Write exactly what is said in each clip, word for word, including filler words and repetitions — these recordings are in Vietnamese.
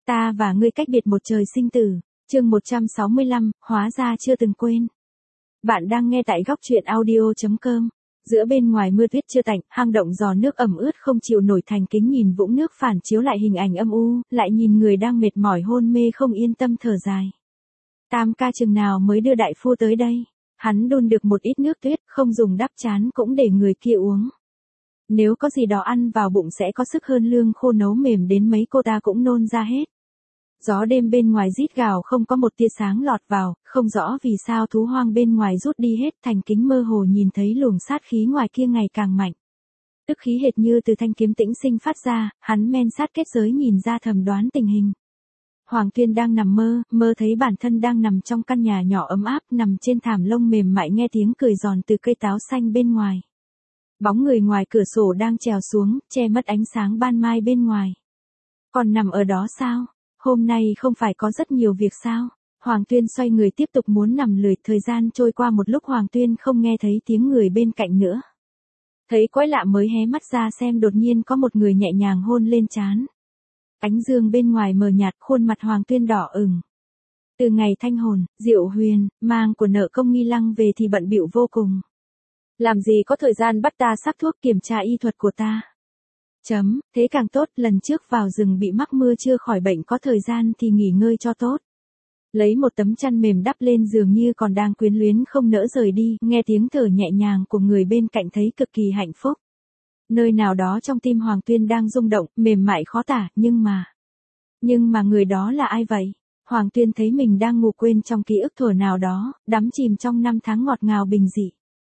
Ta và ngươi cách biệt một trời sinh tử. Chương một trăm sáu mươi lăm, hóa ra chưa từng quên. Bạn đang nghe tại góc truyện audio chấm com. Giữa bên ngoài mưa tuyết chưa tạnh, hang động giò nước ẩm ướt không chịu nổi, thành kính nhìn vũng nước phản chiếu lại hình ảnh âm u, lại nhìn người đang mệt mỏi hôn mê không yên tâm thở dài. Tam ca chừng nào mới đưa đại phu tới đây? Hắn đun được một ít nước tuyết, không dùng đắp chán cũng để người kia uống. Nếu có gì đó ăn vào bụng sẽ có sức hơn lương khô nấu mềm đến mấy cô ta cũng nôn ra hết. Gió đêm bên ngoài rít gào không có một tia sáng lọt vào, không rõ vì sao thú hoang bên ngoài rút đi hết, thành kính mơ hồ nhìn thấy luồng sát khí ngoài kia ngày càng mạnh. Tức khí hệt như từ thanh kiếm tĩnh sinh phát ra, hắn men sát kết giới nhìn ra thầm đoán tình hình. Hoàng Tuyên đang nằm mơ, mơ thấy bản thân đang nằm trong căn nhà nhỏ ấm áp, nằm trên thảm lông mềm mại, nghe tiếng cười giòn từ cây táo xanh bên ngoài. Bóng người ngoài cửa sổ đang trèo xuống, che mất ánh sáng ban mai bên ngoài. Còn nằm ở đó sao? Hôm nay không phải có rất nhiều việc sao? Hoàng Tuyên xoay người tiếp tục muốn nằm lười, thời gian trôi qua một lúc Hoàng Tuyên không nghe thấy tiếng người bên cạnh nữa. Thấy quái lạ mới hé mắt ra xem, đột nhiên có một người nhẹ nhàng hôn lên trán. Ánh dương bên ngoài mờ nhạt, khuôn mặt Hoàng Tuyên đỏ ửng. Từ ngày Thanh Hồn, Diệu Huyền, mang của nợ công Nghi Lăng về thì bận bịu vô cùng. Làm gì có thời gian bắt ta sắc thuốc kiểm tra y thuật của ta. Chấm, thế càng tốt, lần trước vào rừng bị mắc mưa chưa khỏi bệnh, có thời gian thì nghỉ ngơi cho tốt. Lấy một tấm chăn mềm đắp lên giường như còn đang quyến luyến không nỡ rời đi, nghe tiếng thở nhẹ nhàng của người bên cạnh thấy cực kỳ hạnh phúc. Nơi nào đó trong tim Hoàng Tuyên đang rung động, mềm mại khó tả, nhưng mà... Nhưng mà người đó là ai vậy? Hoàng Tuyên thấy mình đang ngủ quên trong ký ức thuở nào đó, đắm chìm trong năm tháng ngọt ngào bình dị.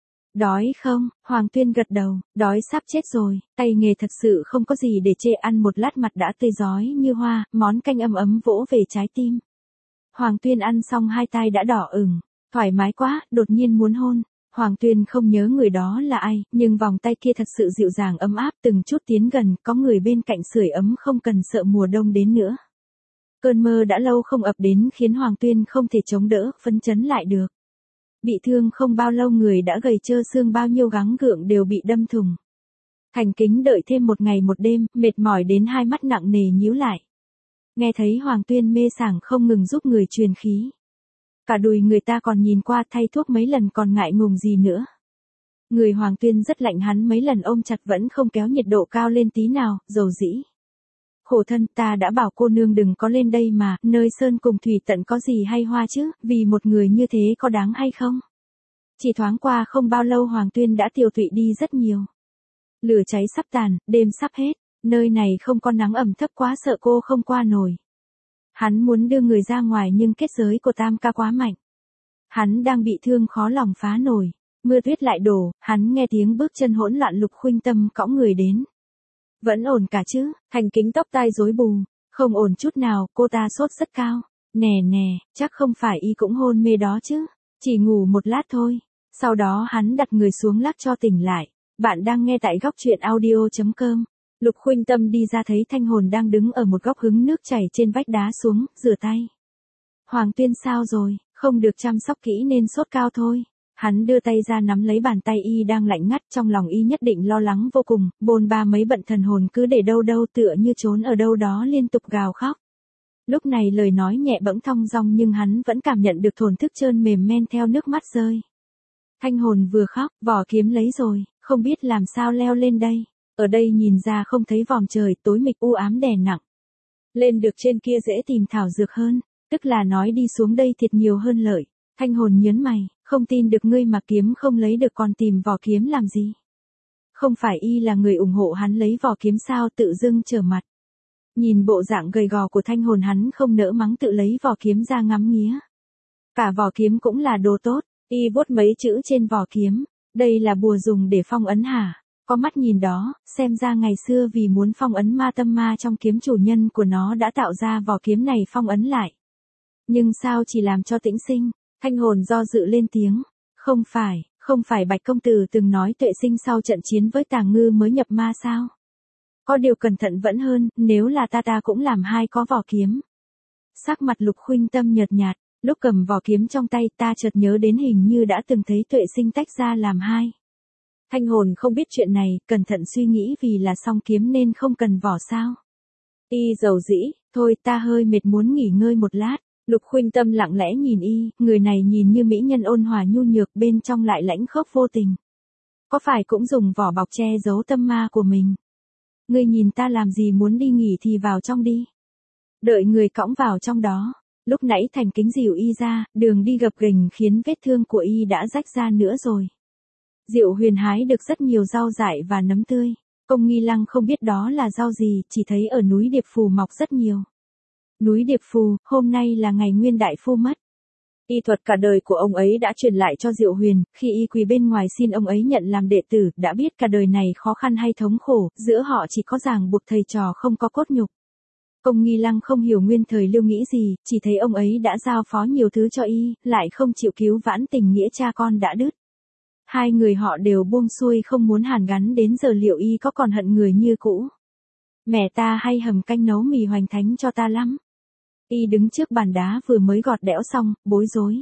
Đói không? Hoàng Tuyên gật đầu, đói sắp chết rồi, tay nghề thật sự không có gì để chê, ăn một lát mặt đã tươi rói như hoa, món canh ấm ấm vỗ về trái tim. Hoàng Tuyên ăn xong hai tai đã đỏ ửng, thoải mái quá, đột nhiên muốn hôn. Hoàng Tuyên không nhớ người đó là ai, nhưng vòng tay kia thật sự dịu dàng ấm áp, từng chút tiến gần, có người bên cạnh sưởi ấm không cần sợ mùa đông đến nữa. Cơn mơ đã lâu không ập đến khiến Hoàng Tuyên không thể chống đỡ, phấn chấn lại được. Bị thương không bao lâu người đã gầy trơ xương, bao nhiêu gắng gượng đều bị đâm thùng. Thành kính đợi thêm một ngày một đêm, mệt mỏi đến hai mắt nặng nề nhíu lại. Nghe thấy Hoàng Tuyên mê sảng không ngừng giúp người truyền khí. Cả đùi người ta còn nhìn qua, thay thuốc mấy lần còn ngại ngùng gì nữa. Người Hoàng Tuyên rất lạnh, hắn mấy lần ôm chặt vẫn không kéo nhiệt độ cao lên tí nào, dầu dĩ. Khổ thân, ta đã bảo cô nương đừng có lên đây mà, nơi sơn cùng thủy tận có gì hay hoa chứ, vì một người như thế có đáng hay không? Chỉ thoáng qua không bao lâu Hoàng Tuyên đã tiều tụy đi rất nhiều. Lửa cháy sắp tàn, đêm sắp hết, nơi này không có nắng ẩm thấp quá sợ cô không qua nổi. Hắn muốn đưa người ra ngoài nhưng kết giới của Tam ca quá mạnh. Hắn đang bị thương khó lòng phá nổi, mưa tuyết lại đổ, hắn nghe tiếng bước chân hỗn loạn, Lục Khuynh Tâm cõng người đến. Vẫn ổn cả chứ? Thành kính tóc tai rối bù. Không ổn chút nào, cô ta sốt rất cao. Nè nè, chắc không phải y cũng hôn mê đó chứ. Chỉ ngủ một lát thôi. Sau đó hắn đặt người xuống lắc cho tỉnh lại. Bạn đang nghe tại góc truyện audio chấm com. Lục Khuynh Tâm đi ra thấy Thanh Hồn đang đứng ở một góc hứng nước chảy trên vách đá xuống, rửa tay. Hoàng Tuyên sao rồi, không được chăm sóc kỹ nên sốt cao thôi. Hắn đưa tay ra nắm lấy bàn tay y đang lạnh ngắt, trong lòng y nhất định lo lắng vô cùng, bồn ba mấy bận thần hồn cứ để đâu đâu tựa như trốn ở đâu đó liên tục gào khóc. Lúc này lời nói nhẹ bẫng thong dong nhưng hắn vẫn cảm nhận được thổn thức trơn mềm men theo nước mắt rơi. Thanh Hồn vừa khóc, vỏ kiếm lấy rồi, không biết làm sao leo lên đây. Ở đây nhìn ra không thấy vòm trời, tối mịch u ám đè nặng. Lên được trên kia dễ tìm thảo dược hơn, tức là nói đi xuống đây thiệt nhiều hơn lợi. Thanh Hồn nhớn mày, không tin được ngươi mà kiếm không lấy được còn tìm vỏ kiếm làm gì? Không phải y là người ủng hộ hắn lấy vỏ kiếm sao, tự dưng trở mặt. Nhìn bộ dạng gầy gò của Thanh Hồn hắn không nỡ mắng, tự lấy vỏ kiếm ra ngắm nghía. Cả vỏ kiếm cũng là đồ tốt, y vuốt mấy chữ trên vỏ kiếm, đây là bùa dùng để phong ấn hả? Có mắt nhìn đó, xem ra ngày xưa vì muốn phong ấn ma tâm ma trong kiếm chủ nhân của nó đã tạo ra vỏ kiếm này phong ấn lại. Nhưng sao chỉ làm cho tĩnh sinh? Thanh Hồn do dự lên tiếng, không phải, không phải Bạch công tử từng nói Tuệ Sinh sau trận chiến với Tàng Ngư mới nhập ma sao? Có điều cẩn thận vẫn hơn, nếu là ta ta cũng làm hai có vỏ kiếm. Sắc mặt Lục Khuynh Tâm nhợt nhạt, lúc cầm vỏ kiếm trong tay ta chợt nhớ đến hình như đã từng thấy Tuệ Sinh tách ra làm hai. Thanh Hồn không biết chuyện này, cẩn thận suy nghĩ, vì là song kiếm nên không cần vỏ sao? Y dầu dĩ, thôi ta hơi mệt muốn nghỉ ngơi một lát. Lục Khuynh Tâm lặng lẽ nhìn y, người này nhìn như mỹ nhân ôn hòa nhu nhược bên trong lại lãnh khốc vô tình. Có phải cũng dùng vỏ bọc che giấu tâm ma của mình? Ngươi nhìn ta làm gì, muốn đi nghỉ thì vào trong đi. Đợi người cõng vào trong đó. Lúc nãy Thành Kính dìu y ra, đường đi gập ghềnh khiến vết thương của y đã rách ra nữa rồi. Diệu Huyền hái được rất nhiều rau dại và nấm tươi. Công Nghi Lăng không biết đó là rau gì, chỉ thấy ở núi Điệp Phù mọc rất nhiều. Núi Điệp Phù, hôm nay là ngày Nguyên Đại Phu mất. Y thuật cả đời của ông ấy đã truyền lại cho Diệu Huyền, khi y quỳ bên ngoài xin ông ấy nhận làm đệ tử, đã biết cả đời này khó khăn hay thống khổ, giữa họ chỉ có ràng buộc thầy trò không có cốt nhục. Công Nghi Lăng không hiểu nguyên thời Lưu nghĩ gì, chỉ thấy ông ấy đã giao phó nhiều thứ cho y, lại không chịu cứu vãn tình nghĩa cha con đã đứt. Hai người họ đều buông xuôi không muốn hàn gắn đến giờ liệu y có còn hận người như cũ. Mẹ ta hay hầm canh nấu mì hoành thánh cho ta lắm. Y đứng trước bàn đá vừa mới gọt đẽo xong, bối rối.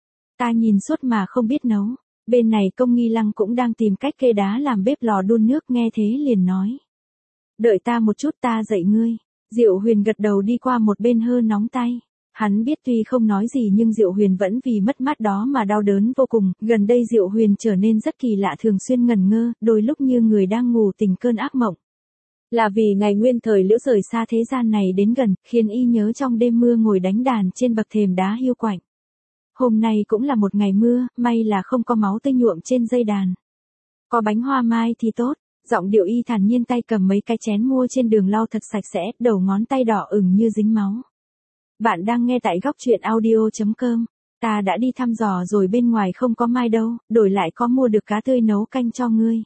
Ta nhìn suốt mà không biết nấu. Bên này Công Nghi Lăng cũng đang tìm cách kê đá làm bếp lò đun nước, nghe thế liền nói. Đợi ta một chút, ta dạy ngươi. Diệu Huyền gật đầu đi qua một bên hơ nóng tay. Hắn biết tuy không nói gì nhưng Diệu Huyền vẫn vì mất mát đó mà đau đớn vô cùng. Gần đây Diệu Huyền trở nên rất kỳ lạ, thường xuyên ngẩn ngơ, đôi lúc như người đang ngủ tỉnh cơn ác mộng. Là vì ngày nguyên thời liễu rời xa thế gian này đến gần, khiến y nhớ trong đêm mưa ngồi đánh đàn trên bậc thềm đá hiu quạnh. Hôm nay cũng là một ngày mưa, may là không có máu tươi nhuộm trên dây đàn. Có bánh hoa mai thì tốt. Giọng điệu y thản nhiên, tay cầm mấy cái chén mua trên đường lau thật sạch sẽ, đầu ngón tay đỏ ửng như dính máu. Bạn đang nghe tại góc truyện audio chấm com. Ta đã đi thăm dò rồi, bên ngoài không có mai đâu, đổi lại có mua được cá tươi nấu canh cho ngươi.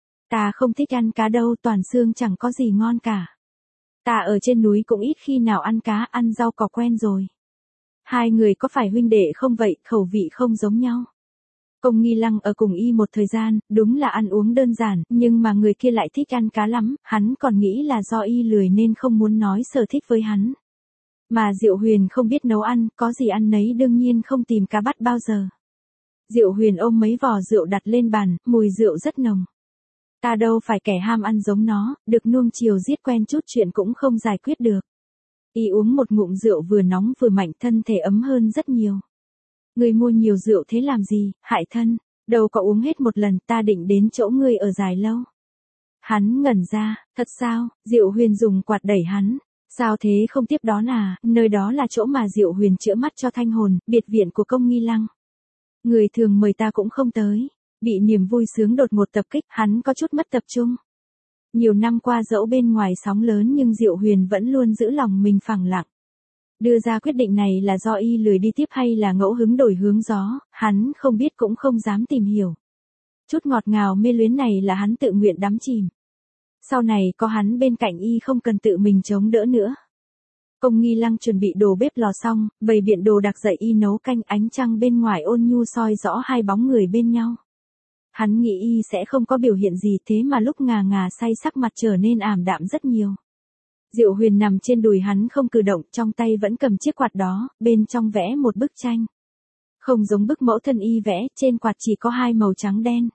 Ta không thích ăn cá đâu, toàn xương chẳng có gì ngon cả. Ta ở trên núi cũng ít khi nào ăn cá, ăn rau cỏ quen rồi. Hai người có phải huynh đệ không vậy, khẩu vị không giống nhau. Công Nghi Lăng ở cùng y một thời gian, đúng là ăn uống đơn giản, nhưng mà người kia lại thích ăn cá lắm, hắn còn nghĩ là do y lười nên không muốn nói sở thích với hắn. Mà Diệu Huyền không biết nấu ăn, có gì ăn nấy đương nhiên không tìm cá bắt bao giờ. Diệu Huyền ôm mấy vò rượu đặt lên bàn, mùi rượu rất nồng. Ta đâu phải kẻ ham ăn giống nó, được nuông chiều giết quen chút chuyện cũng không giải quyết được. Y uống một ngụm rượu vừa nóng vừa mạnh, thân thể ấm hơn rất nhiều. Ngươi mua nhiều rượu thế làm gì, hại thân, đâu có uống hết một lần, ta định đến chỗ ngươi ở dài lâu. Hắn ngẩn ra, thật sao? Diệu Huyền dùng quạt đẩy hắn. Sao thế, không tiếp đó à? Nơi đó là chỗ mà Diệu Huyền chữa mắt cho thanh hồn, biệt viện của Công Nghi Lăng. Người thường mời ta cũng không tới. Bị niềm vui sướng đột ngột tập kích, hắn có chút mất tập trung. Nhiều năm qua dẫu bên ngoài sóng lớn nhưng Diệu Huyền vẫn luôn giữ lòng mình phẳng lặng. Đưa ra quyết định này là do y lười đi tiếp hay là ngẫu hứng đổi hướng gió, hắn không biết cũng không dám tìm hiểu. Chút ngọt ngào mê luyến này là hắn tự nguyện đắm chìm. Sau này có hắn bên cạnh y không cần tự mình chống đỡ nữa. Công Nghi Lăng chuẩn bị đồ bếp lò xong, bày biện đồ đặc dạy y nấu canh, ánh trăng bên ngoài ôn nhu soi rõ hai bóng người bên nhau. Hắn nghĩ y sẽ không có biểu hiện gì, thế mà lúc ngà ngà say sắc mặt trở nên ảm đạm rất nhiều. Diệu Huyền nằm trên đùi hắn không cử động, trong tay vẫn cầm chiếc quạt đó, bên trong vẽ một bức tranh. Không giống bức mẫu thân y vẽ, trên quạt chỉ có hai màu trắng đen.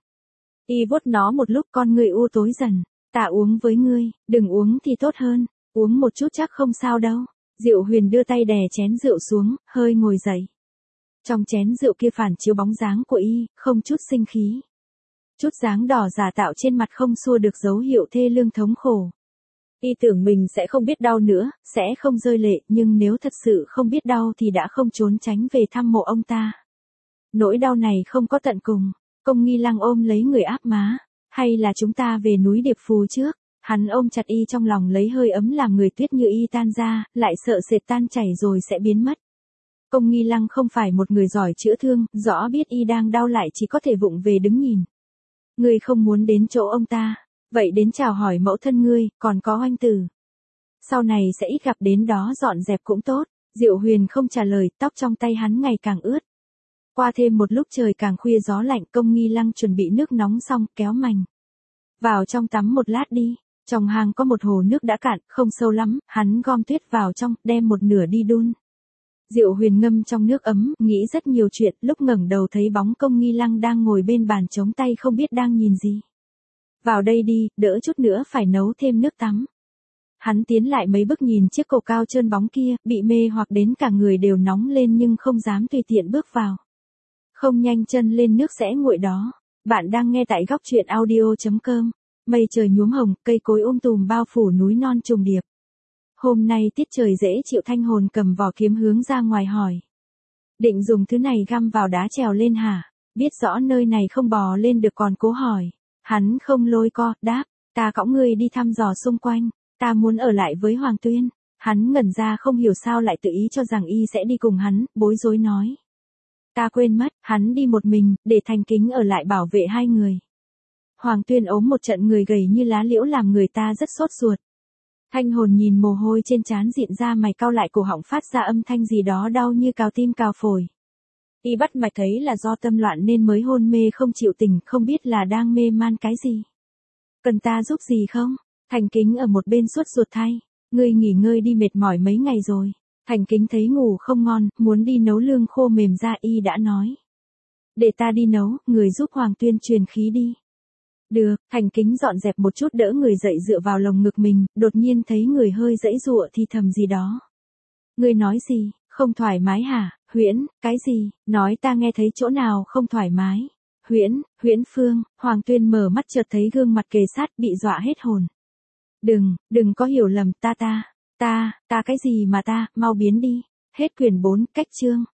Y vuốt nó một lúc, con người u tối dần. Ta uống với ngươi, đừng uống thì tốt hơn, uống một chút chắc không sao đâu. Diệu Huyền đưa tay đè chén rượu xuống, hơi ngồi dậy. Trong chén rượu kia phản chiếu bóng dáng của y, không chút sinh khí. Chút dáng đỏ giả tạo trên mặt không xua được dấu hiệu thê lương thống khổ. Y tưởng mình sẽ không biết đau nữa, sẽ không rơi lệ, nhưng nếu thật sự không biết đau thì đã không trốn tránh về thăm mộ ông ta. Nỗi đau này không có tận cùng. Công Nghi Lăng ôm lấy người áp má. Hay là chúng ta về núi Điệp Phù trước? Hắn ôm chặt y trong lòng lấy hơi ấm làm người tuyết như y tan ra, lại sợ sệt tan chảy rồi sẽ biến mất. Công Nghi Lăng không phải một người giỏi chữa thương, rõ biết y đang đau lại chỉ có thể vụng về đứng nhìn. Ngươi không muốn đến chỗ ông ta, vậy đến chào hỏi mẫu thân ngươi, còn có oanh tử. Sau này sẽ ít gặp, đến đó dọn dẹp cũng tốt. Diệu Huyền không trả lời, tóc trong tay hắn ngày càng ướt. Qua thêm một lúc trời càng khuya gió lạnh, Công Nghi Lăng chuẩn bị nước nóng xong, kéo mành. Vào trong tắm một lát đi, trong hang có một hồ nước đã cạn, không sâu lắm, hắn gom tuyết vào trong, đem một nửa đi đun. Diệu Huyền ngâm trong nước ấm, nghĩ rất nhiều chuyện, lúc ngẩng đầu thấy bóng Công Nghi Lăng đang ngồi bên bàn chống tay không biết đang nhìn gì. Vào đây đi, đỡ chút nữa phải nấu thêm nước tắm. Hắn tiến lại mấy bước nhìn chiếc cầu cao trơn bóng kia, bị mê hoặc đến cả người đều nóng lên nhưng không dám tùy tiện bước vào. Không nhanh chân lên nước sẽ nguội đó. Bạn đang nghe tại góc truyện audio chấm com. Mây trời nhuốm hồng, cây cối um tùm bao phủ núi non trùng điệp. Hôm nay tiết trời dễ chịu, Thanh Hồn cầm vỏ kiếm hướng ra ngoài hỏi. Định dùng thứ này găm vào đá trèo lên hả? Biết rõ nơi này không bò lên được còn cố hỏi. Hắn không lôi co, đáp, ta cõng ngươi đi thăm dò xung quanh, ta muốn ở lại với Hoàng Tuyên. Hắn ngẩn ra không hiểu sao lại tự ý cho rằng y sẽ đi cùng hắn, bối rối nói. Ta quên mất, hắn đi một mình, để Thành Kính ở lại bảo vệ hai người. Hoàng Tuyên ốm một trận, người gầy như lá liễu làm người ta rất sốt ruột. Thanh Hồn nhìn mồ hôi trên trán diện ra, mày cau lại, cổ họng phát ra âm thanh gì đó đau như cào tim cào phổi. Y bắt mạch thấy là do tâm loạn nên mới hôn mê không chịu tỉnh, không biết là đang mê man cái gì. Cần ta giúp gì không? Thành Kính ở một bên suốt ruột thay. Ngươi nghỉ ngơi đi, mệt mỏi mấy ngày rồi. Thành Kính thấy ngủ không ngon, muốn đi nấu lương khô mềm ra, y đã nói. Để ta đi nấu, người giúp Hoàng Tuyên truyền khí đi. Được, Thành Kính dọn dẹp một chút đỡ người dậy dựa vào lồng ngực mình, đột nhiên thấy người hơi giãy giụa thì thầm gì đó. Ngươi nói gì, không thoải mái hả? Huyễn, cái gì? Nói ta nghe thấy chỗ nào không thoải mái. Huyễn, Huyễn Phương. Hoàng Tuyên mở mắt chợt thấy gương mặt kề sát, bị dọa hết hồn. Đừng, đừng có hiểu lầm, ta ta, ta, ta cái gì mà ta, mau biến đi. Hết quyển bốn, cách chương.